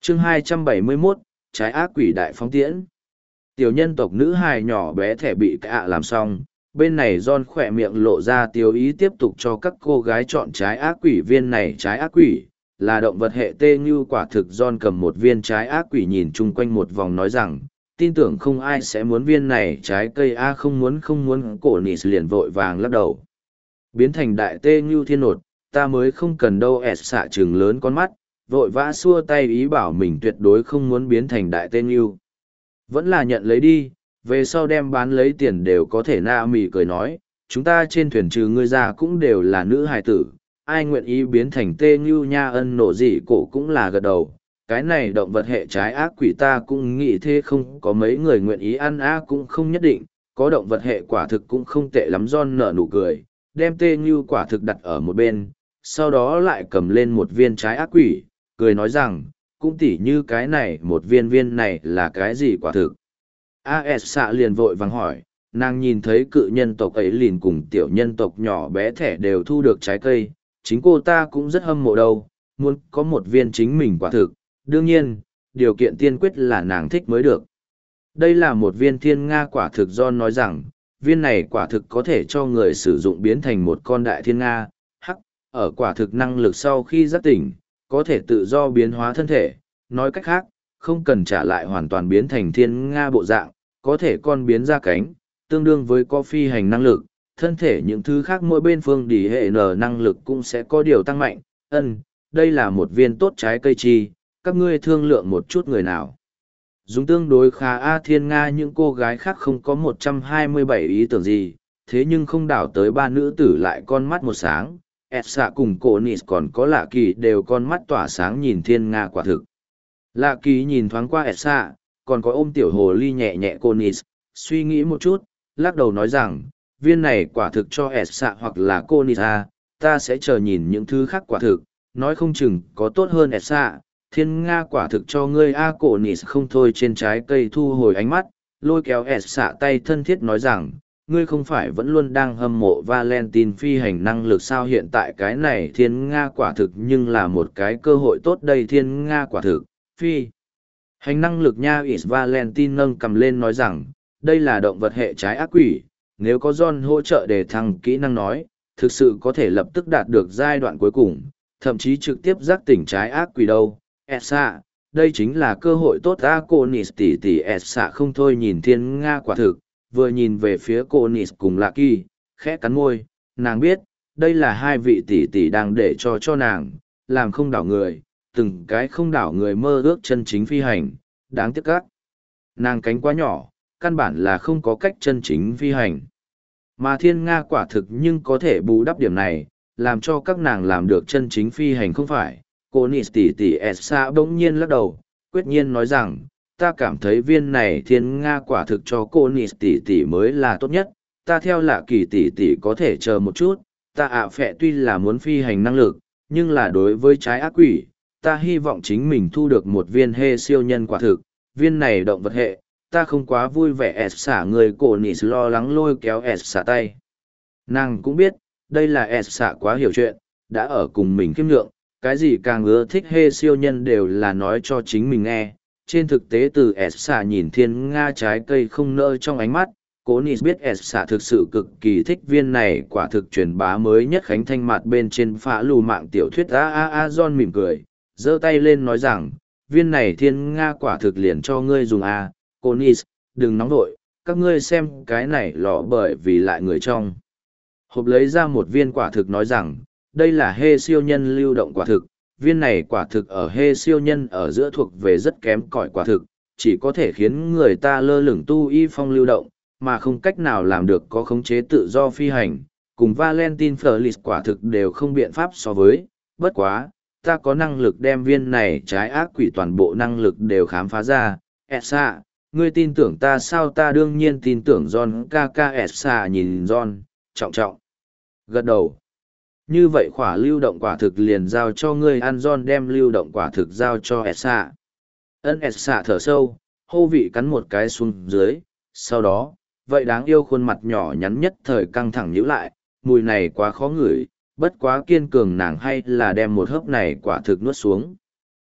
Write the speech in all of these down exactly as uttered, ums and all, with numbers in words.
chương hai trăm bảy mươi mốt, trái ác quỷ đại phóng tiễn. Tiểu nhân tộc nữ hài nhỏ bé thẻ bị cả làm xong, bên này John khỏe miệng lộ ra tiêu ý tiếp tục cho các cô gái chọn trái ác quỷ. Viên này trái ác quỷ là động vật hệ tê như quả thực. John cầm một viên trái ác quỷ nhìn chung quanh một vòng nói rằng, tin tưởng không ai sẽ muốn viên này trái cây. A không muốn không muốn. Cổ nị liền vội vàng lắc đầu. Biến thành đại tê như thiên nột, ta mới không cần đâu. S xạ trừng lớn con mắt, vội vã xua tay ý bảo mình tuyệt đối không muốn biến thành đại tê như. Vẫn là nhận lấy đi, về sau đem bán lấy tiền đều có thể. Na mì cười nói, chúng ta trên thuyền trừ ngươi ra cũng đều là nữ hài tử, ai nguyện ý biến thành tê như nha. Ân nổ gì cổ cũng là gật đầu, cái này động vật hệ trái ác quỷ ta cũng nghĩ thế, không có mấy người nguyện ý ăn. Á cũng không nhất định, có động vật hệ quả thực cũng không tệ lắm. John nở nụ cười, đem tê như quả thực đặt ở một bên, sau đó lại cầm lên một viên trái ác quỷ, cười nói rằng, cũng tỉ như cái này một viên viên này là cái gì quả thực. A S xạ liền vội vàng hỏi, nàng nhìn thấy cự nhân tộc ấy liền cùng tiểu nhân tộc nhỏ bé thẻ đều thu được trái cây, chính cô ta cũng rất hâm mộ đâu, muốn có một viên chính mình quả thực, đương nhiên, điều kiện tiên quyết là nàng thích mới được. Đây là một viên thiên nga quả thực. John nói rằng, viên này quả thực có thể cho người sử dụng biến thành một con đại thiên nga. Hắc, ở quả thực năng lực sau khi giác tỉnh, có thể tự do biến hóa thân thể, nói cách khác, không cần trả lại hoàn toàn biến thành thiên nga bộ dạng, có thể con biến ra cánh, tương đương với có phi hành năng lực, thân thể những thứ khác mỗi bên phương đỉ hệ n năng lực cũng sẽ có điều tăng mạnh. Ân, đây là một viên tốt trái cây chi, các ngươi thương lượng một chút người nào. Dùng tương đối khá. A thiên nga những cô gái khác không có một trăm hai mươi bảy ý tưởng gì, thế nhưng không đảo tới ba nữ tử lại con mắt một sáng. Etsa cùng cổ nịt còn có lạ kỳ đều con mắt tỏa sáng nhìn thiên nga quả thực. Lạ kỳ nhìn thoáng qua Etsa, còn có ôm tiểu hồ ly nhẹ nhẹ cô nịt, suy nghĩ một chút, lắc đầu nói rằng, viên này quả thực cho Etsa hoặc là cô nịt à, ta sẽ chờ nhìn những thứ khác quả thực, nói không chừng có tốt hơn Etsa. Thiên nga quả thực cho ngươi. A cổ nịt không thôi trên trái cây thu hồi ánh mắt, lôi kéo Etsa tay thân thiết nói rằng, ngươi không phải vẫn luôn đang hâm mộ Valentine phi hành năng lực sao? Hiện tại cái này thiên nga quả thực nhưng là một cái cơ hội tốt đây. Thiên nga quả thực, phi hành năng lực nha. Is Valentine nâng cầm lên nói rằng, đây là động vật hệ trái ác quỷ, nếu có John hỗ trợ để thăng kỹ năng nói, thực sự có thể lập tức đạt được giai đoạn cuối cùng, thậm chí trực tiếp giác tỉnh trái ác quỷ đâu. Etsa, đây chính là cơ hội tốt. A cô nịt tỉ tỉ. Etsa không thôi nhìn thiên nga quả thực, vừa nhìn về phía cô nịt cùng lạ kỳ, khẽ cắn môi, nàng biết, đây là hai vị tỷ tỷ đang để cho cho nàng, làm không đảo người, từng cái không đảo người mơ ước chân chính phi hành, đáng tiếc các. Nàng cánh quá nhỏ, căn bản là không có cách chân chính phi hành. Mà thiên nga quả thực nhưng có thể bù đắp điểm này, làm cho các nàng làm được chân chính phi hành không phải. Cô nịt tỷ tỷ Etsa bỗng nhiên lắc đầu, quyết nhiên nói rằng, ta cảm thấy viên này thiên nga quả thực cho cô nịt tỷ tỷ mới là tốt nhất, ta theo lạ kỳ tỷ tỷ có thể chờ một chút, ta ạ phẹ tuy là muốn phi hành năng lực, nhưng là đối với trái ác quỷ, ta hy vọng chính mình thu được một viên hê siêu nhân quả thực, viên này động vật hệ, ta không quá vui vẻ. S xả người cổ nịt lo lắng lôi kéo S xả tay. Nàng cũng biết, đây là S xả quá hiểu chuyện, đã ở cùng mình kiêm nhượng, cái gì càng ưa thích hê siêu nhân đều là nói cho chính mình nghe. Trên thực tế từ S xả nhìn thiên nga trái cây không nỡ trong ánh mắt, cố nịt biết S xả thực sự cực kỳ thích viên này quả thực truyền bá mới nhất khánh thanh mặt bên trên phá lù mạng tiểu thuyết. A A A John mỉm cười, giơ tay lên nói rằng, viên này thiên nga quả thực liền cho ngươi dùng. A, cô nịt, đừng nóng vội, các ngươi xem cái này lọ bởi vì lại người trong. Hộp lấy ra một viên quả thực nói rằng, đây là hê siêu nhân lưu động quả thực, viên này quả thực ở hê siêu nhân ở giữa thuộc về rất kém cỏi quả thực, chỉ có thể khiến người ta lơ lửng tu y phong lưu động, mà không cách nào làm được có khống chế tự do phi hành, cùng Valentine Feliz quả thực đều không biện pháp so với, bất quá, ta có năng lực đem viên này trái ác quỷ toàn bộ năng lực đều khám phá ra. Etsa, ngươi tin tưởng ta sao? Ta đương nhiên tin tưởng John ca ca. Etsa nhìn John, trọng trọng, gật đầu. Như vậy khỏa lưu động quả thực liền giao cho ngươi ăn. John đem lưu động quả thực giao cho Etsa. Ân Etsa thở sâu, hô vị cắn một cái xuống dưới, sau đó, vậy đáng yêu khuôn mặt nhỏ nhắn nhất thời căng thẳng nhíu lại, mùi này quá khó ngửi, bất quá kiên cường nàng hay là đem một hớp này quả thực nuốt xuống.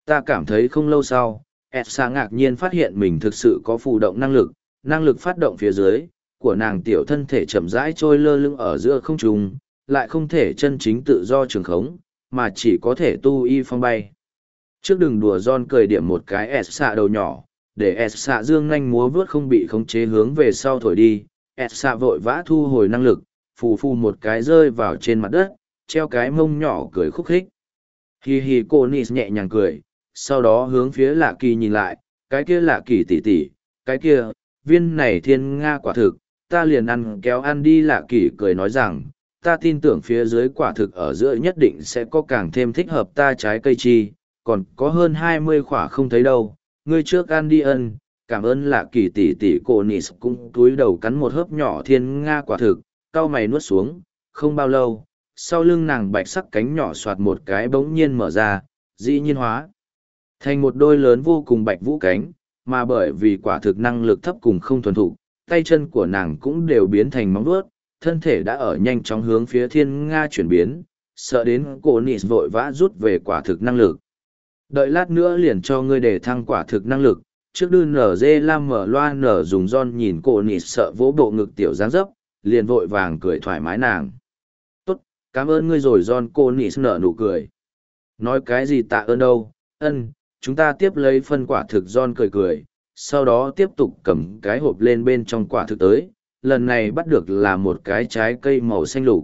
Ta cảm thấy không lâu sau, Elsa ngạc nhiên phát hiện mình thực sự có phù động năng lực, năng lực phát động phía dưới, của nàng tiểu thân thể chậm rãi trôi lơ lửng ở giữa không trung, lại không thể chân chính tự do trường khống, mà chỉ có thể tu y phong bay. Trước đừng đùa John cười điểm một cái Elsa đầu nhỏ, để Elsa dương nhanh múa vướt không bị khống chế hướng về sau thổi đi, Elsa vội vã thu hồi năng lực, phù phù một cái rơi vào trên mặt đất, treo cái mông nhỏ cười khúc khích. Hi hi cô Nis nhẹ nhàng cười, sau đó hướng phía lạ kỳ nhìn lại, cái kia lạ kỳ tỉ tỉ, cái kia, viên này thiên nga quả thực, ta liền ăn kéo ăn đi. Lạ kỳ cười nói rằng, ta tin tưởng phía dưới quả thực ở giữa nhất định sẽ có càng thêm thích hợp ta trái cây chi, còn có hơn hai mươi quả không thấy đâu, ngươi trước ăn đi ân. Cảm ơn lạ kỳ tỉ tỉ. Cô Nis cũng túi đầu cắn một hớp nhỏ thiên nga quả thực, cau mày nuốt xuống, không bao lâu, sau lưng nàng bạch sắc cánh nhỏ soạt một cái bỗng nhiên mở ra, dĩ nhiên hóa thành một đôi lớn vô cùng bạch vũ cánh, mà bởi vì quả thực năng lực thấp cùng không thuần thục, tay chân của nàng cũng đều biến thành móng vuốt, thân thể đã ở nhanh chóng hướng phía thiên nga chuyển biến, sợ đến cô Nis vội vã rút về quả thực năng lực. Đợi lát nữa liền cho ngươi để thăng quả thực năng lực, trước đưa nở dê lam mở loa nở dùng John nhìn cô Nis sợ vỗ bộ ngực tiểu dáng dấp, liền vội vàng cười thoải mái nàng. Tốt, cảm ơn ngươi rồi. John. Cô Nis nở nụ cười. Nói cái gì tạ ơn đâu, ân, chúng ta tiếp lấy phân quả thực. John cười cười, sau đó tiếp tục cầm cái hộp lên bên trong quả thực tới, lần này bắt được là một cái trái cây màu xanh lục.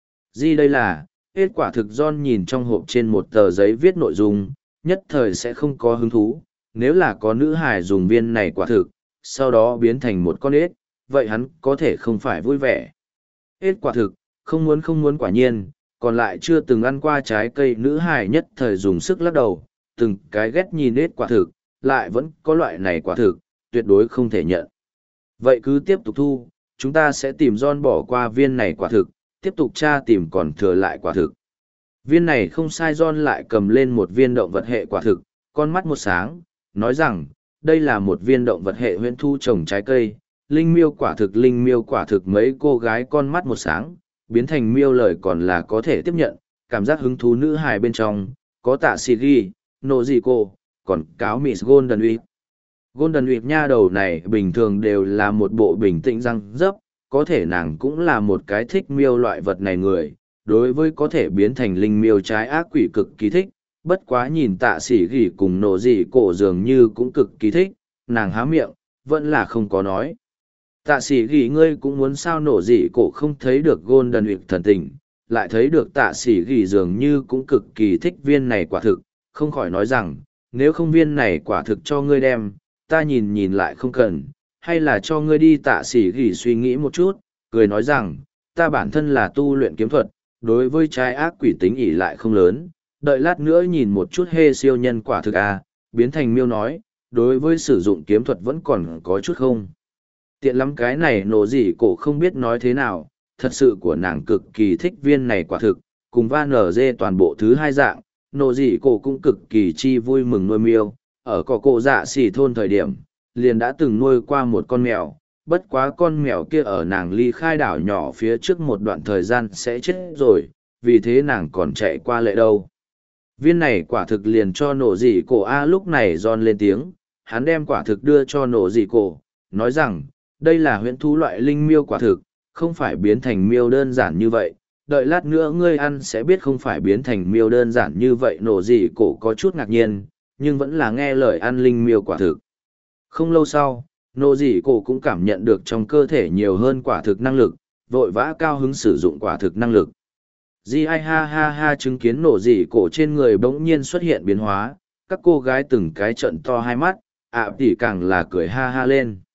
Gì đây là, hết quả thực. John nhìn trong hộp trên một tờ giấy viết nội dung, nhất thời sẽ không có hứng thú, nếu là có nữ hài dùng viên này quả thực, sau đó biến thành một con ếch, vậy hắn có thể không phải vui vẻ. Ếch quả thực, không muốn không muốn quả nhiên, còn lại chưa từng ăn qua trái cây nữ hài nhất thời dùng sức lắc đầu, từng cái ghét nhìn ếch quả thực, lại vẫn có loại này quả thực, tuyệt đối không thể nhận. Vậy cứ tiếp tục thu, chúng ta sẽ tìm John bỏ qua viên này quả thực, tiếp tục tra tìm còn thừa lại quả thực. Viên này không sai. John lại cầm lên một viên động vật hệ quả thực, con mắt một sáng, nói rằng, đây là một viên động vật hệ huyễn thu trồng trái cây, linh miêu quả thực. Linh miêu quả thực. Mấy cô gái con mắt một sáng, biến thành miêu lời còn là có thể tiếp nhận, cảm giác hứng thú nữ hài bên trong, có tạ xì ghi, nộ gì cô, còn cáo Miss Golden Week. Golden Week nha đầu này bình thường đều là một bộ bình tĩnh răng dấp, có thể nàng cũng là một cái thích miêu loại vật này người, đối với có thể biến thành linh miêu trái ác quỷ cực kỳ thích, bất quá nhìn tạ sĩ gỉ cùng nổ gì cổ dường như cũng cực kỳ thích, nàng há miệng, vẫn là không có nói. Tạ sĩ gỉ ngươi cũng muốn sao nổ gì cổ không thấy được Golden Week thần tình, lại thấy được tạ sĩ gỉ dường như cũng cực kỳ thích viên này quả thực, không khỏi nói rằng, nếu không viên này quả thực cho ngươi đem, ta nhìn nhìn lại không cần, hay là cho ngươi đi. Tạ sĩ gỉ suy nghĩ một chút, cười nói rằng, ta bản thân là tu luyện kiếm thuật, đối với trái ác quỷ tính ỷ lại không lớn, đợi lát nữa nhìn một chút hê siêu nhân quả thực à, biến thành miêu nói, đối với sử dụng kiếm thuật vẫn còn có chút không. Tiện lắm. Cái này nổ gì cổ không biết nói thế nào, thật sự của nàng cực kỳ thích viên này quả thực, cùng va nở dê toàn bộ thứ hai dạng, nổ gì cổ cũng cực kỳ chi vui mừng nuôi miêu, ở cỏ cổ dạ xỉ thôn thời điểm, liền đã từng nuôi qua một con mèo, bất quá con mèo kia ở nàng ly khai đảo nhỏ phía trước một đoạn thời gian sẽ chết rồi, vì thế nàng còn chạy qua lệ đâu. Viên này quả thực liền cho nổ dị cổ A. Lúc này John lên tiếng, hắn đem quả thực đưa cho nổ dị cổ, nói rằng, đây là huyễn thú loại linh miêu quả thực, không phải biến thành miêu đơn giản như vậy, đợi lát nữa ngươi ăn sẽ biết không phải biến thành miêu đơn giản như vậy. Nổ dị cổ có chút ngạc nhiên, nhưng vẫn là nghe lời ăn linh miêu quả thực. Không lâu sau, nổ dị cổ cũng cảm nhận được trong cơ thể nhiều hơn quả thực năng lực, vội vã cao hứng sử dụng quả thực năng lực. Di ai ha ha ha chứng kiến nổ dị cổ trên người bỗng nhiên xuất hiện biến hóa, các cô gái từng cái trận to hai mắt, ạ à, tỉ càng là cười ha ha lên.